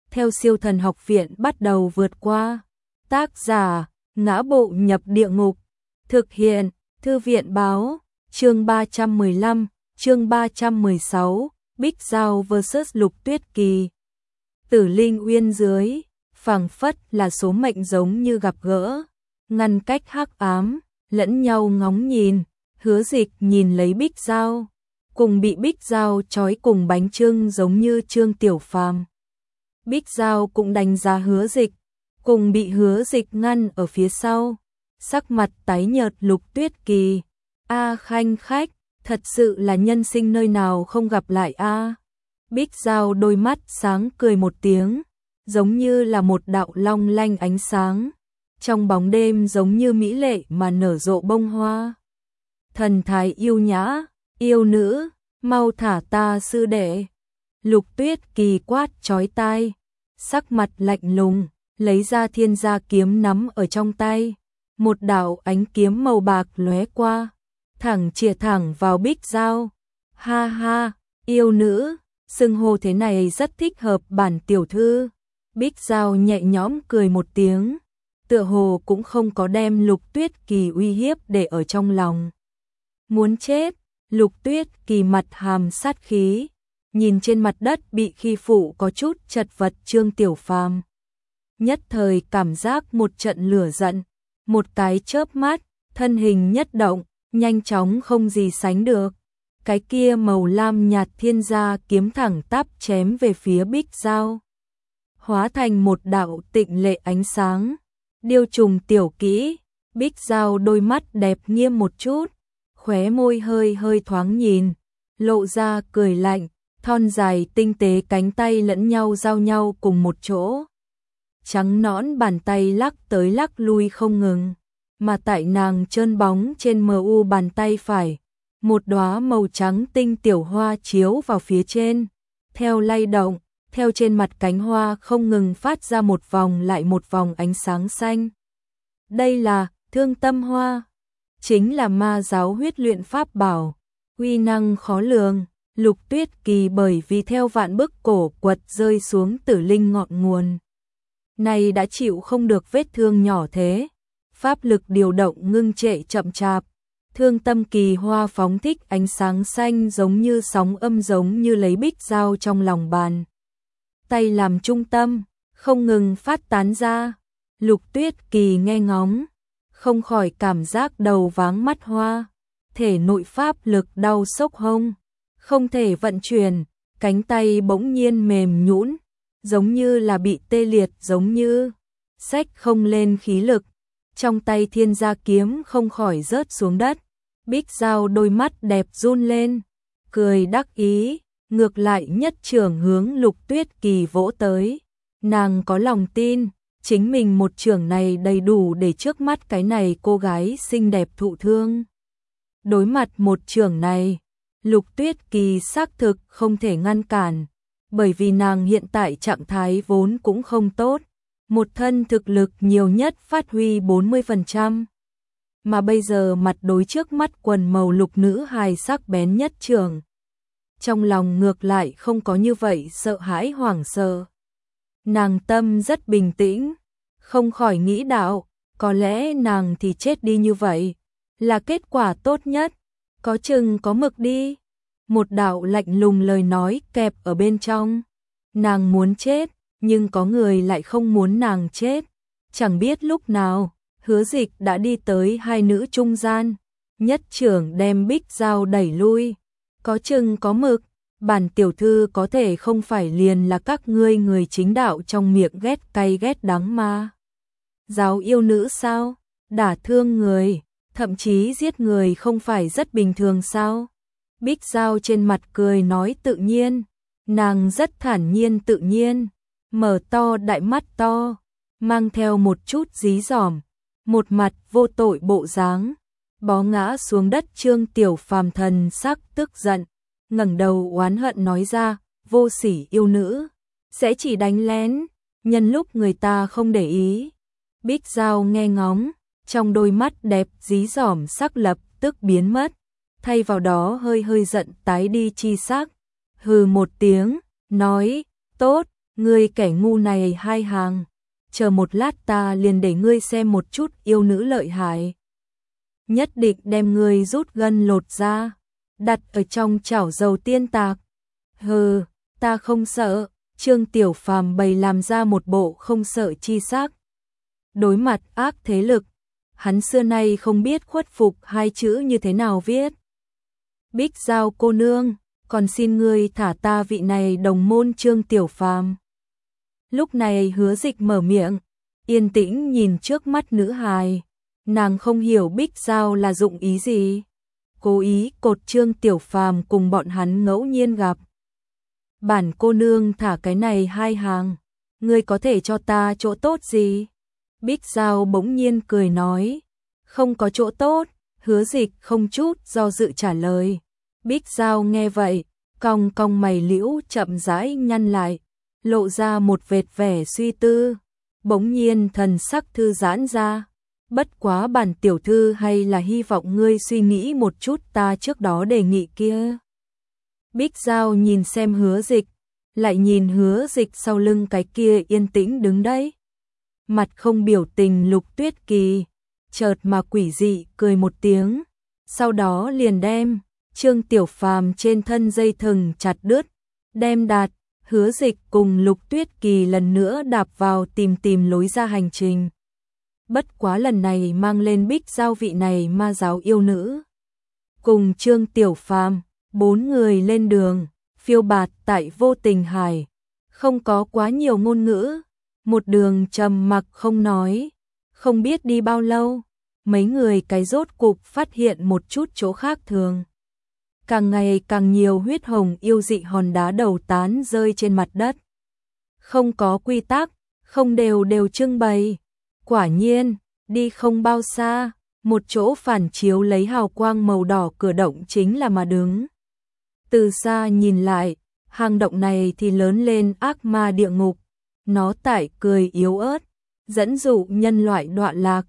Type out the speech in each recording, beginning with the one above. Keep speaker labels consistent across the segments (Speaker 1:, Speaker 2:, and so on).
Speaker 1: theo Siêu Thần Học Viện bắt đầu vượt qua. Tác giả: Ngã Bộ Nhập Địa Ngục. Thực hiện: Thư viện báo. Chương 315, chương 316, Bích Giao vs Lục Tuyết Kỳ. Tử Linh Uyên dưới, phảng phất là số mệnh giống như gặp gỡ, ngăn cách hắc ám, lẫn nhau ngóng nhìn. Hứa Dịch nhìn lấy Bích Giao, cùng bị Bích Giao trói cùng bánh chưng giống như Trương Tiểu Phàm. Bích Giao cũng đánh giá Hứa Dịch, cùng bị Hứa Dịch ngăn ở phía sau. Sắc mặt tái nhợt Lục Tuyết Kỳ: "A Khanh khách, thật sự là nhân sinh nơi nào không gặp lại a." Bích Giao đôi mắt sáng cười một tiếng, giống như là một đạo long lanh ánh sáng, trong bóng đêm giống như mỹ lệ mà nở rộ bông hoa. Thần thái yêu nhã: "Yêu nữ, mau thả ta sư đệ." Lục Tuyết Kỳ quát chói tai, sắc mặt lạnh lùng, lấy ra Thiên Gia kiếm nắm ở trong tay. Một đạo ánh kiếm màu bạc lóe qua, thẳng chĩa thẳng vào Bích Giao. "Ha ha, yêu nữ, xưng hô thế này rất thích hợp bản tiểu thư." Bích Giao nhẹ nhõm cười một tiếng, tựa hồ cũng không có đem Lục Tuyết Kỳ uy hiếp để ở trong lòng. "Muốn chết?" Lục Tuyết Kỳ mặt hàm sát khí, nhìn trên mặt đất bị khi phụ có chút chật vật Trương Tiểu Phàm, nhất thời cảm giác một trận lửa giận, một cái chớp mắt, thân hình nhất động, nhanh chóng không gì sánh được. Cái kia màu lam nhạt Thiên Gia kiếm thẳng tắp chém về phía Bích Giao, hóa thành một đạo tịnh lệ ánh sáng. Điêu trùng tiểu kỹ. Bích Giao đôi mắt đẹp nghiêm một chút, khóe môi hơi hơi thoáng nhìn, lộ ra cười lạnh, thon dài tinh tế cánh tay lẫn nhau giao nhau cùng một chỗ. Trắng nõn bàn tay lắc tới lắc lui không ngừng, mà tại nàng trơn bóng trên mu bàn tay phải, một đóa màu trắng tinh tiểu hoa chiếu vào phía trên, theo lay động, theo trên mặt cánh hoa không ngừng phát ra một vòng lại một vòng ánh sáng xanh. Đây là Thương Tâm Hoa, chính là ma giáo huyết luyện pháp bảo, uy năng khó lường. Lục Tuyết Kỳ bởi vì theo vạn bức cổ quật rơi xuống tử linh ngọn nguồn này đã chịu không được vết thương nhỏ thế, pháp lực điều động ngưng trệ chậm chạp. Thương Tâm Kỳ hoa phóng thích ánh sáng xanh giống như sóng âm, giống như lấy Bích Giao trong lòng bàn tay làm trung tâm, không ngừng phát tán ra. Lục Tuyết Kỳ nghe ngóng, không khỏi cảm giác đầu váng mắt hoa, thể nội pháp lực đau sốc hông, không thể vận chuyển, cánh tay bỗng nhiên mềm nhũn, giống như là bị tê liệt, giống như xách không lên khí lực. Trong tay Thiên Gia kiếm không khỏi rớt xuống đất. Bích Giao đôi mắt đẹp run lên, cười đắc ý, ngược lại nhất trưởng hướng Lục Tuyết Kỳ vỗ tới. Nàng có lòng tin, chính mình một trưởng này đầy đủ để trước mắt cái này cô gái xinh đẹp thụ thương. Đối mặt một trưởng này, Lục Tuyết Kỳ xác thực không thể ngăn cản, bởi vì nàng hiện tại trạng thái vốn cũng không tốt, một thân thực lực nhiều nhất phát huy 40%. Mà bây giờ mặt đối trước mắt quần màu lục nữ hài sắc bén nhất trưởng, trong lòng ngược lại không có như vậy sợ hãi hoảng sợ. Nàng tâm rất bình tĩnh, không khỏi nghĩ đạo, có lẽ nàng thì chết đi như vậy là kết quả tốt nhất, có chừng có mực đi. Một đạo lạnh lùng lời nói kẹp ở bên trong. Nàng muốn chết, nhưng có người lại không muốn nàng chết. Chẳng biết lúc nào, Hứa Dịch đã đi tới hai nữ trung gian, nhất trưởng đem Bích Giao đẩy lui. Có chừng có mực, bản tiểu thư có thể không phải liền là các ngươi người chính đạo trong miệng ghét cay ghét đắng mà. Giáo yêu nữ sao? Đả thương người, thậm chí giết người không phải rất bình thường sao? Bích Giao trên mặt cười nói tự nhiên, nàng rất thản nhiên tự nhiên, mở to đại mắt to, mang theo một chút dí dỏm, một mặt vô tội bộ dáng. Bó ngã xuống đất Trương Tiểu Phàm thần sắc tức giận, ngẩng đầu oán hận nói ra, vô sỉ yêu nữ, sẽ chỉ đánh lén, nhân lúc người ta không để ý. Bích Giao nghe ngóng, trong đôi mắt đẹp dí dỏm sắc lập tức biến mất, thay vào đó hơi hơi giận tái đi chi sắc, hừ một tiếng, nói, tốt, Ngươi kẻ ngu này hai hàng, chờ một lát ta liền để ngươi xem một chút yêu nữ lợi hại. Nhất định đem ngươi rút gân lột ra, đặt ở trong chảo dầu tiên tạc. Hừ, ta không sợ. Trương Tiểu Phàm bày làm ra một bộ không sợ chi sắc. Đối mặt ác thế lực, hắn xưa nay không biết khuất phục hai chữ như thế nào viết. Bích Giao cô nương, còn xin ngươi thả ta vị này đồng môn Trương Tiểu Phàm. Lúc này Hứa Dịch mở miệng, yên tĩnh nhìn trước mắt nữ hài, nàng không hiểu Bích Giao là dụng ý gì, cố ý cột Trương Tiểu Phàm cùng bọn hắn ngẫu nhiên gặp. Bản cô nương thả cái này hai hàng, ngươi có thể cho ta chỗ tốt gì? Bích Giao bỗng nhiên cười nói, không có chỗ tốt. Hứa Dịch không chút do dự trả lời. Bích Giao nghe vậy, cong cong mày liễu chậm rãi nhăn lại, lộ ra một vệt vẻ suy tư, bỗng nhiên thần sắc thư giãn ra. Bất quá bản tiểu thư hay là hy vọng ngươi suy nghĩ một chút ta trước đó đề nghị kia. Bích Giao nhìn xem Hứa Dịch, lại nhìn Hứa Dịch sau lưng cái kia yên tĩnh đứng đấy. Mặt không biểu tình Lục Tuyết Kỳ, chợt mà quỷ dị cười một tiếng, sau đó liền đem Trương Tiểu Phàm trên thân dây thừng chặt đứt, đem đặt. Hứa Dịch cùng Lục Tuyết Kỳ lần nữa đạp vào tìm lối ra hành trình. Bất quá lần này mang lên Bích Giao vị này ma giáo yêu nữ. Cùng Trương Tiểu Phàm, 4 người lên đường, phiêu bạt tại Vô Tình Hải, không có quá nhiều ngôn ngữ, một đường trầm mặc không nói, không biết đi bao lâu, mấy người cái rốt cục phát hiện một chút chỗ khác thường. Càng ngày càng nhiều huyết hồng yêu dị hòn đá đầu tán rơi trên mặt đất. Không có quy tắc, không đều trưng bày. Quả nhiên, đi không bao xa, một chỗ phản chiếu lấy hào quang màu đỏ cửa động chính là mà đứng. Từ xa nhìn lại, hang động này thì lớn lên ác ma địa ngục. Nó tại cười yếu ớt, dẫn dụ nhân loại đọa lạc.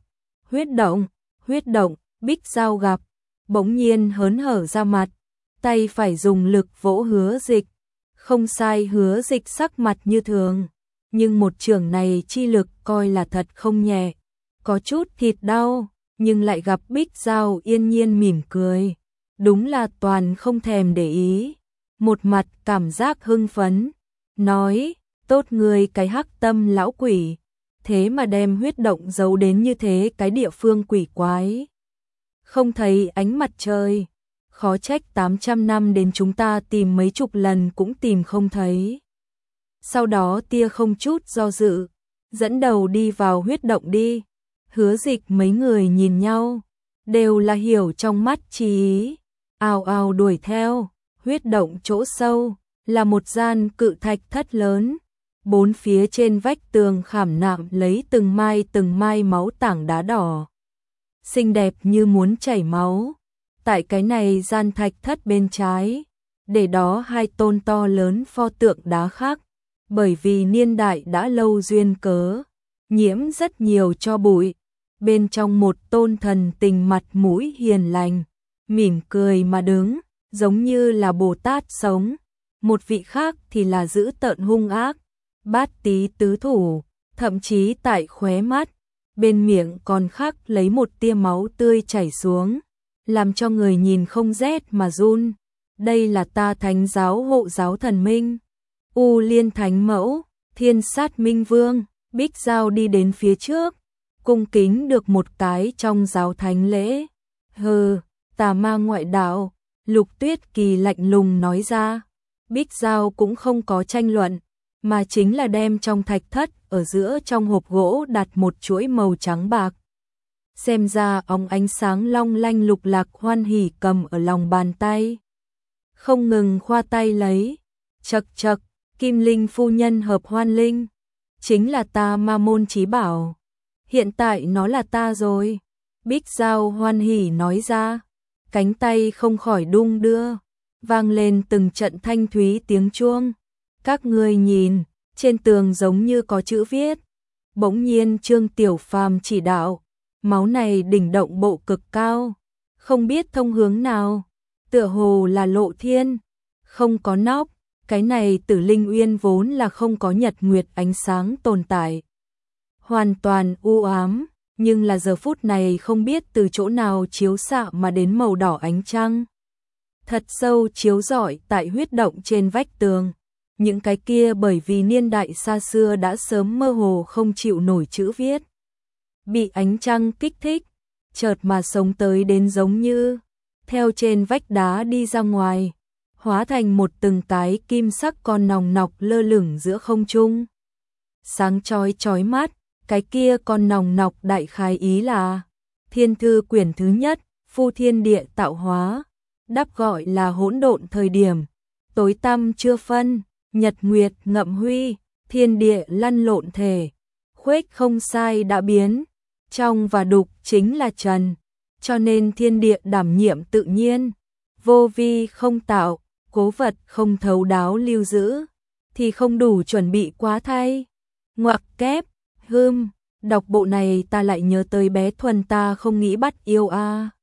Speaker 1: Huyết động, Bích Giao gặp, bỗng nhiên hớn hở ra mặt, tay phải dùng lực vỗ Hứa Dịch. Không sai, Hứa Dịch sắc mặt như thường, nhưng một chưởng này chi lực coi là thật không nhẹ, có chút thịt đau, nhưng lại gặp Bích Giao yên nhiên mỉm cười, đúng là toàn không thèm để ý, một mặt cảm giác hưng phấn, nói, tốt người cái hắc tâm lão quỷ, thế mà đem huyết động giấu đến như thế cái địa phương quỷ quái. Không thấy ánh mặt trời, khó trách 800 năm đến chúng ta tìm mấy chục lần cũng tìm không thấy. Sau đó tia không chút do dự, dẫn đầu đi vào huyết động đi. Hứa Dịch mấy người nhìn nhau, đều là hiểu trong mắt chí ý, ào ào đuổi theo. Huyết động chỗ sâu là một gian cự thạch thất lớn, bốn phía trên vách tường khảm nạm lấy từng mai máu tảng đá đỏ, xinh đẹp như muốn chảy máu. Tại cái này gian thạch thất bên trái, để đó hai tôn to lớn pho tượng đá khác, bởi vì niên đại đã lâu duyên cớ, nhiễm rất nhiều tro bụi. Bên trong một tôn thần tình mặt mũi hiền lành, mỉm cười mà đứng, giống như là Bồ Tát sống. Một vị khác thì là dữ tợn hung ác, bát tí tứ thủ, thậm chí tại khóe mắt, bên miệng còn khắc lấy một tia máu tươi chảy xuống, làm cho người nhìn không rét mà run. Đây là ta Thánh giáo hộ giáo thần minh, U Liên Thánh Mẫu, Thiên Sát Minh Vương. Bích Giao đi đến phía trước, cung kính được một cái trong giáo thánh lễ. Hừ, tà ma ngoại đạo, Lục Tuyết Kỳ lạnh lùng nói ra. Bích Giao cũng không có tranh luận, mà chính là đem trong thạch thất ở giữa trong hộp gỗ đặt một chuỗi màu trắng bạc. Xem ra óng ánh sáng long lanh Lục Lạc hoan hỉ cầm ở lòng bàn tay, không ngừng khoa tay lấy. Chậc, Kim Linh phu nhân hợp hoan linh, chính là ta ma môn chí bảo, hiện tại nó là ta rồi. Bích Giao hoan hỉ nói ra, cánh tay không khỏi đung đưa, vang lên từng trận thanh thúy tiếng chuông. Các ngươi nhìn, trên tường giống như có chữ viết. Bỗng nhiên Trương Tiểu Phàm chỉ đạo, máu này đỉnh động bộ cực cao, không biết thông hướng nào, tựa hồ là lộ thiên, không có nóc, Cái này Tử Linh Uyên vốn là không có nhật nguyệt ánh sáng tồn tại, hoàn toàn u ám, nhưng là giờ phút này không biết từ chỗ nào chiếu xạ mà đến màu đỏ ánh trăng. Thật sâu chiếu rọi tại huyết động trên vách tường. Những cái kia bởi vì niên đại xa xưa đã sớm mơ hồ không chịu nổi chữ viết. Bị ánh trăng kích thích, chợt mà sống tới đến giống như theo trên vách đá đi ra ngoài, hóa thành một từng cái kim sắc con nòng nọc lơ lửng giữa không trung. Sáng chói chói mắt, cái kia con nòng nọc đại khái ý là Thiên thư quyển thứ nhất, Phu Thiên Địa tạo hóa, đáp gọi là hỗn độn thời điểm, tối tăm chưa phân, nhật nguyệt ngậm huy, thiên địa lăn lộn thể, khuếch không sai đã biến, trong và đục chính là trần, cho nên thiên địa đảm nhiệm tự nhiên, vô vi không tạo, cố vật không thấu đáo lưu giữ, thì không đủ chuẩn bị quá thay. Ngoặc kép, đọc bộ này ta lại nhớ tới bé Thuần ta không nghĩ bắt yêu a.